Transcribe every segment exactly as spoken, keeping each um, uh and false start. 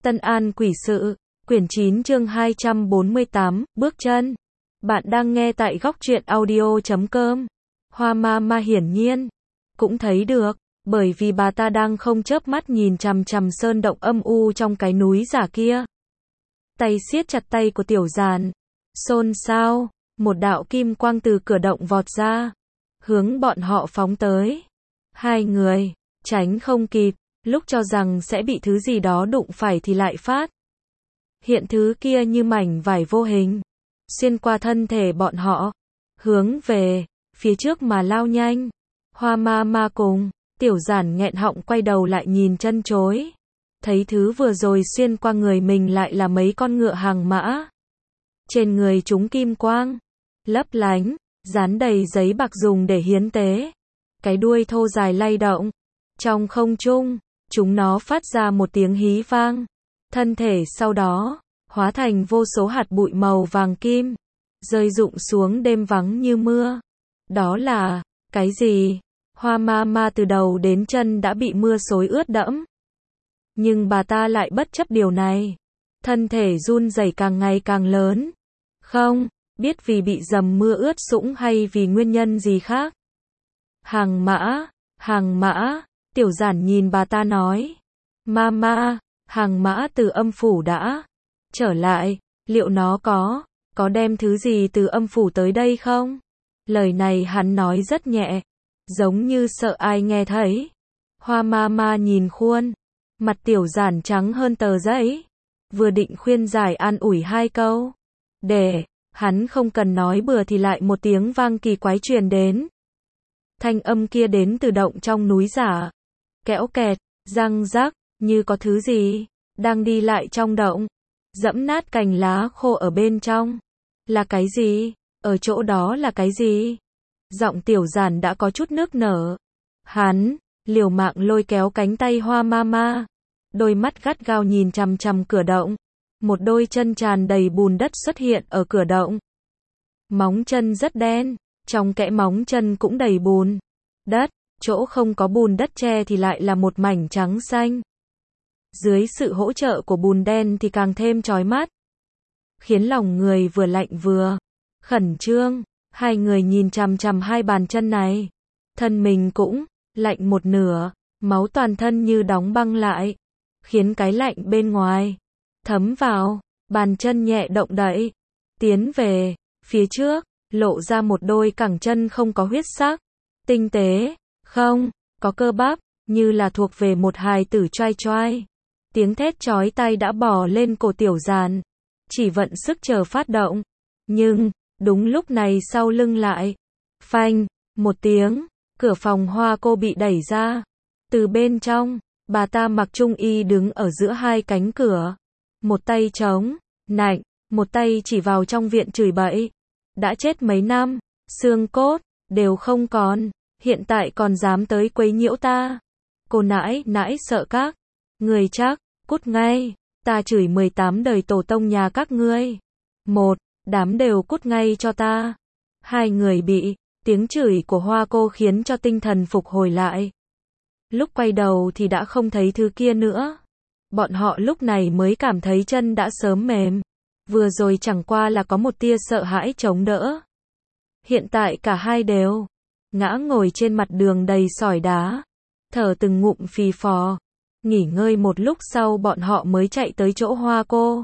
Tân An Quỷ Sự, quyển chín chương hai trăm bốn mươi tám, bước chân. Bạn đang nghe tại góc truyện audio chấm com. Hoa ma ma hiển nhiên cũng thấy được, bởi vì bà ta đang không chớp mắt nhìn chằm chằm sơn động âm u trong cái núi giả kia. Tay siết chặt tay của Tiểu Giản. Xôn xao, một đạo kim quang từ cửa động vọt ra, hướng bọn họ phóng tới. Hai người tránh không kịp, lúc cho rằng sẽ bị thứ gì đó đụng phải thì lại phát hiện thứ kia như mảnh vải vô hình, xuyên qua thân thể bọn họ, hướng về phía trước mà lao nhanh. Hoa ma ma cùng Tiểu Giản nghẹn họng quay đầu lại nhìn chân chối, thấy thứ vừa rồi xuyên qua người mình lại là mấy con ngựa hàng mã. Trên người chúng kim quang lấp lánh, dán đầy giấy bạc dùng để hiến tế. Cái đuôi thô dài lay động trong không trung, chúng nó phát ra một tiếng hí vang. Thân thể sau đó hóa thành vô số hạt bụi màu vàng kim, rơi rụng xuống đêm vắng như mưa. Đó là cái gì? Hoa ma ma từ đầu đến chân đã bị mưa xối ướt đẫm, nhưng bà ta lại bất chấp điều này. Thân thể run rẩy càng ngày càng lớn. Không biết vì bị dầm mưa ướt sũng hay vì nguyên nhân gì khác. Hàng mã, hàng mã. Tiểu Giản nhìn bà ta nói, Mama, hàng mã từ âm phủ đã trở lại, liệu nó có, có đem thứ gì từ âm phủ tới đây không? Lời này hắn nói rất nhẹ, giống như sợ ai nghe thấy. Hoa Mama nhìn khuôn mặt Tiểu Giản trắng hơn tờ giấy, vừa định khuyên giải an ủi hai câu, để hắn không cần nói bừa thì lại một tiếng vang kỳ quái truyền đến. Thanh âm kia đến từ động trong núi giả. Kẽo kẹt, răng rắc, như có thứ gì đang đi lại trong động, dẫm nát cành lá khô ở bên trong. Là cái gì? Ở chỗ đó là cái gì? Giọng Tiểu Giản đã có chút nước nở. Hắn liều mạng lôi kéo cánh tay Hoa Mama, đôi mắt gắt gao nhìn chằm chằm cửa động. Một đôi chân tràn đầy bùn đất xuất hiện ở cửa động. Móng chân rất đen, trong kẽ móng chân cũng đầy bùn đất. Chỗ không có bùn đất che thì lại là một mảnh trắng xanh. Dưới sự hỗ trợ của bùn đen thì càng thêm chói mắt, khiến lòng người vừa lạnh vừa khẩn trương. Hai người nhìn chằm chằm hai bàn chân này, thân mình cũng lạnh một nửa, máu toàn thân như đóng băng lại, khiến cái lạnh bên ngoài thấm vào. Bàn chân nhẹ động đậy tiến về phía trước, lộ ra một đôi cẳng chân không có huyết sắc, tinh tế, không có cơ bắp, như là thuộc về một hài tử choai choai. Tiếng thét chói tai đã bò lên cổ Tiểu Giản, chỉ vận sức chờ phát động. Nhưng đúng lúc này sau lưng lại phanh một tiếng, cửa phòng Hoa cô bị đẩy ra. Từ bên trong, bà ta mặc trung y đứng ở giữa hai cánh cửa, một tay chống nạnh, một tay chỉ vào trong viện chửi bậy. Đã chết mấy năm, xương cốt đều không còn, hiện tại còn dám tới quấy nhiễu ta. Cô nãi nãi sợ các người chắc, cút ngay, ta chửi mười tám đời tổ tông nhà các ngươi. Một đám đều cút ngay cho ta. Hai người bị tiếng chửi của Hoa cô khiến cho tinh thần phục hồi lại. Lúc quay đầu thì đã không thấy thứ kia nữa. Bọn họ lúc này mới cảm thấy chân đã sớm mềm. Vừa rồi chẳng qua là có một tia sợ hãi chống đỡ. Hiện tại cả hai đều ngã ngồi trên mặt đường đầy sỏi đá, thở từng ngụm phì phò. Nghỉ ngơi một lúc sau bọn họ mới chạy tới chỗ Hoa cô,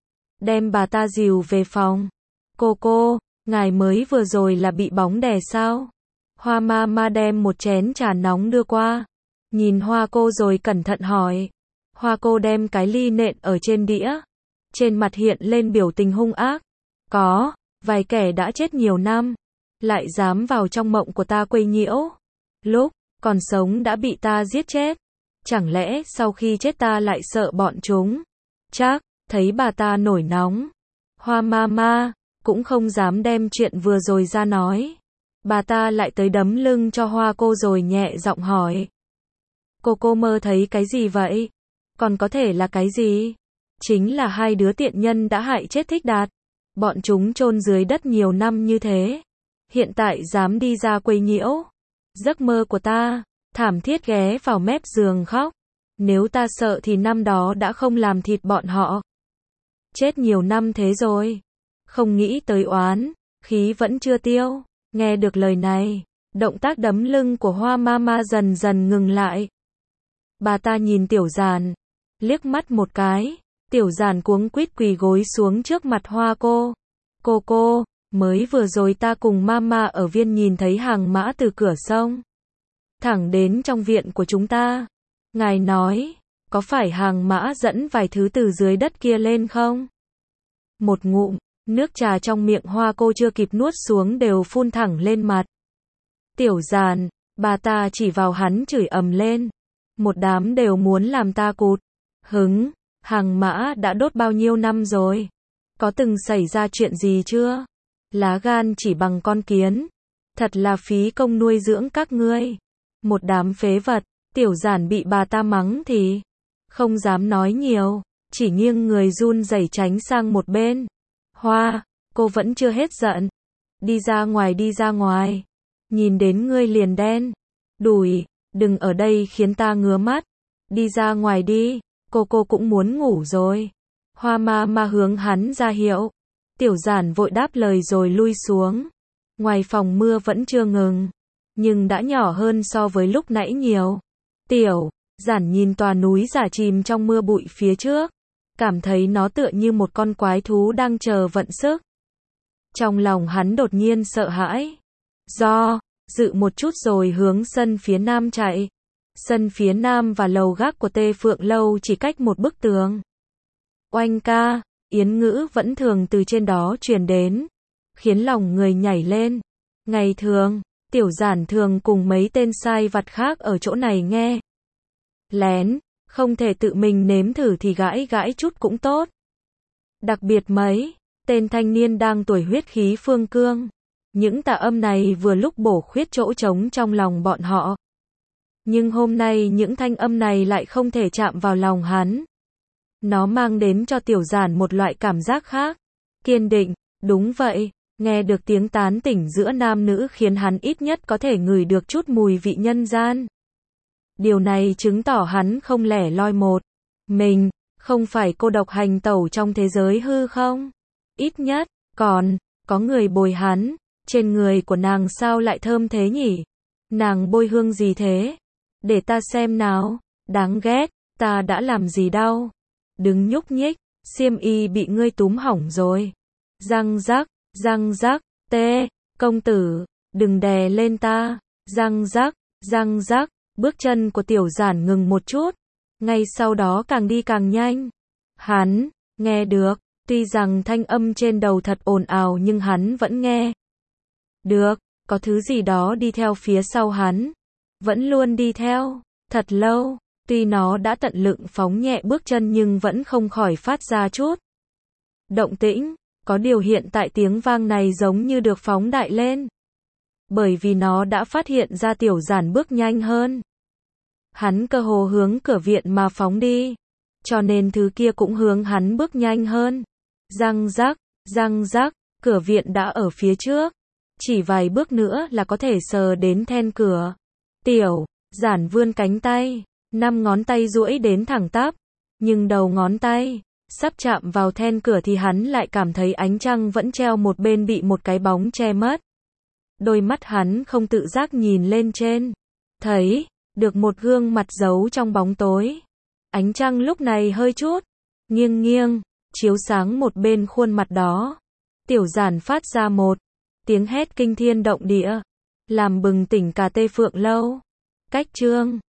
đem bà ta dìu về phòng. Cô cô, ngài mới vừa rồi là bị bóng đè sao? Hoa ma ma đem một chén trà nóng đưa qua, nhìn Hoa cô rồi cẩn thận hỏi. Hoa cô đem cái ly nện ở trên đĩa, trên mặt hiện lên biểu tình hung ác. Có vài kẻ đã chết nhiều năm, lại dám vào trong mộng của ta quấy nhiễu. Lúc còn sống đã bị ta giết chết, chẳng lẽ sau khi chết ta lại sợ bọn chúng? Chắc thấy bà ta nổi nóng, Hoa ma ma cũng không dám đem chuyện vừa rồi ra nói. Bà ta lại tới đấm lưng cho Hoa cô rồi nhẹ giọng hỏi, cô cô mơ thấy cái gì vậy? Còn có thể là cái gì? Chính là hai đứa tiện nhân đã hại chết Thích Đạt. Bọn chúng chôn dưới đất nhiều năm như thế, hiện tại dám đi ra quấy nhiễu giấc mơ của ta. Thảm thiết ghé vào mép giường khóc. Nếu ta sợ thì năm đó đã không làm thịt bọn họ. Chết nhiều năm thế rồi. Không nghĩ tới oán, khí vẫn chưa tiêu. Nghe được lời này, động tác đấm lưng của Hoa Mama dần dần ngừng lại. Bà ta nhìn Tiểu Giản, liếc mắt một cái. Tiểu Giản cuống quýt quỳ gối xuống trước mặt Hoa cô. Cô cô, mới vừa rồi ta cùng Mama ở viên nhìn thấy hàng mã từ cửa sông thẳng đến trong viện của chúng ta. Ngài nói, có phải hàng mã dẫn vài thứ từ dưới đất kia lên không? Một ngụm, nước trà trong miệng Hoa cô chưa kịp nuốt xuống đều phun thẳng lên mặt. Tiểu Giản, bà ta chỉ vào hắn chửi ầm lên. Một đám đều muốn làm ta cụt hứng, hàng mã đã đốt bao nhiêu năm rồi? Có từng xảy ra chuyện gì chưa? Lá gan chỉ bằng con kiến. Thật là phí công nuôi dưỡng các ngươi. Một đám phế vật. Tiểu Giản bị bà ta mắng thì không dám nói nhiều, chỉ nghiêng người run rẩy tránh sang một bên. Hoa, cô vẫn chưa hết giận. Đi ra ngoài, đi ra ngoài. Nhìn đến ngươi liền đen đủi, đừng ở đây khiến ta ngứa mắt. Đi ra ngoài đi, cô cô cũng muốn ngủ rồi. Hoa Mama hướng hắn ra hiệu. Tiểu Giản vội đáp lời rồi lui xuống. Ngoài phòng mưa vẫn chưa ngừng, nhưng đã nhỏ hơn so với lúc nãy nhiều. Tiểu Giản nhìn tòa núi giả chìm trong mưa bụi phía trước, cảm thấy nó tựa như một con quái thú đang chờ vận sức. Trong lòng hắn đột nhiên sợ hãi. Do dự một chút rồi hướng sân phía nam chạy. Sân phía nam và lầu gác của Tê Phượng Lâu chỉ cách một bức tường. Oanh ca, yến ngữ vẫn thường từ trên đó truyền đến, khiến lòng người nhảy lên. Ngày thường, Tiểu Giản thường cùng mấy tên sai vặt khác ở chỗ này nghe lén, không thể tự mình nếm thử thì gãi gãi chút cũng tốt. Đặc biệt mấy tên thanh niên đang tuổi huyết khí phương cương, những tà âm này vừa lúc bổ khuyết chỗ trống trong lòng bọn họ. Nhưng hôm nay những thanh âm này lại không thể chạm vào lòng hắn. Nó mang đến cho Tiểu Giản một loại cảm giác khác. Kiên định, đúng vậy, nghe được tiếng tán tỉnh giữa nam nữ khiến hắn ít nhất có thể ngửi được chút mùi vị nhân gian. Điều này chứng tỏ hắn không lẻ loi một mình, không phải cô độc hành tẩu trong thế giới hư không? Ít nhất, còn có người bồi hắn. Trên người của nàng sao lại thơm thế nhỉ? Nàng bôi hương gì thế? Để ta xem nào. Đáng ghét, ta đã làm gì đau? Đừng nhúc nhích, xiêm y bị ngươi túm hỏng rồi. Răng rắc, răng rắc, tê, công tử, đừng đè lên ta. Răng rắc, răng rắc, bước chân của Tiểu Giản ngừng một chút. Ngay sau đó càng đi càng nhanh. Hắn nghe được, tuy rằng thanh âm trên đầu thật ồn ào nhưng hắn vẫn nghe được, có thứ gì đó đi theo phía sau hắn. Vẫn luôn đi theo, thật lâu, tuy nó đã tận lực phóng nhẹ bước chân nhưng vẫn không khỏi phát ra chút động tĩnh, có điều hiện tại tiếng vang này giống như được phóng đại lên. Bởi vì nó đã phát hiện ra Tiểu Giản bước nhanh hơn. Hắn cơ hồ hướng cửa viện mà phóng đi, cho nên thứ kia cũng hướng hắn bước nhanh hơn. Răng rắc, răng rắc, cửa viện đã ở phía trước. Chỉ vài bước nữa là có thể sờ đến then cửa. Tiểu Giản vươn cánh tay, năm ngón tay duỗi đến thẳng tắp, nhưng đầu ngón tay sắp chạm vào then cửa thì hắn lại cảm thấy ánh trăng vẫn treo một bên bị một cái bóng che mất. Đôi mắt hắn không tự giác nhìn lên trên, thấy được một gương mặt giấu trong bóng tối. Ánh trăng lúc này hơi chút nghiêng nghiêng, chiếu sáng một bên khuôn mặt đó. Tiểu Giản phát ra một tiếng hét kinh thiên động địa, làm bừng tỉnh cả Tê Phượng Lâu. Cách chương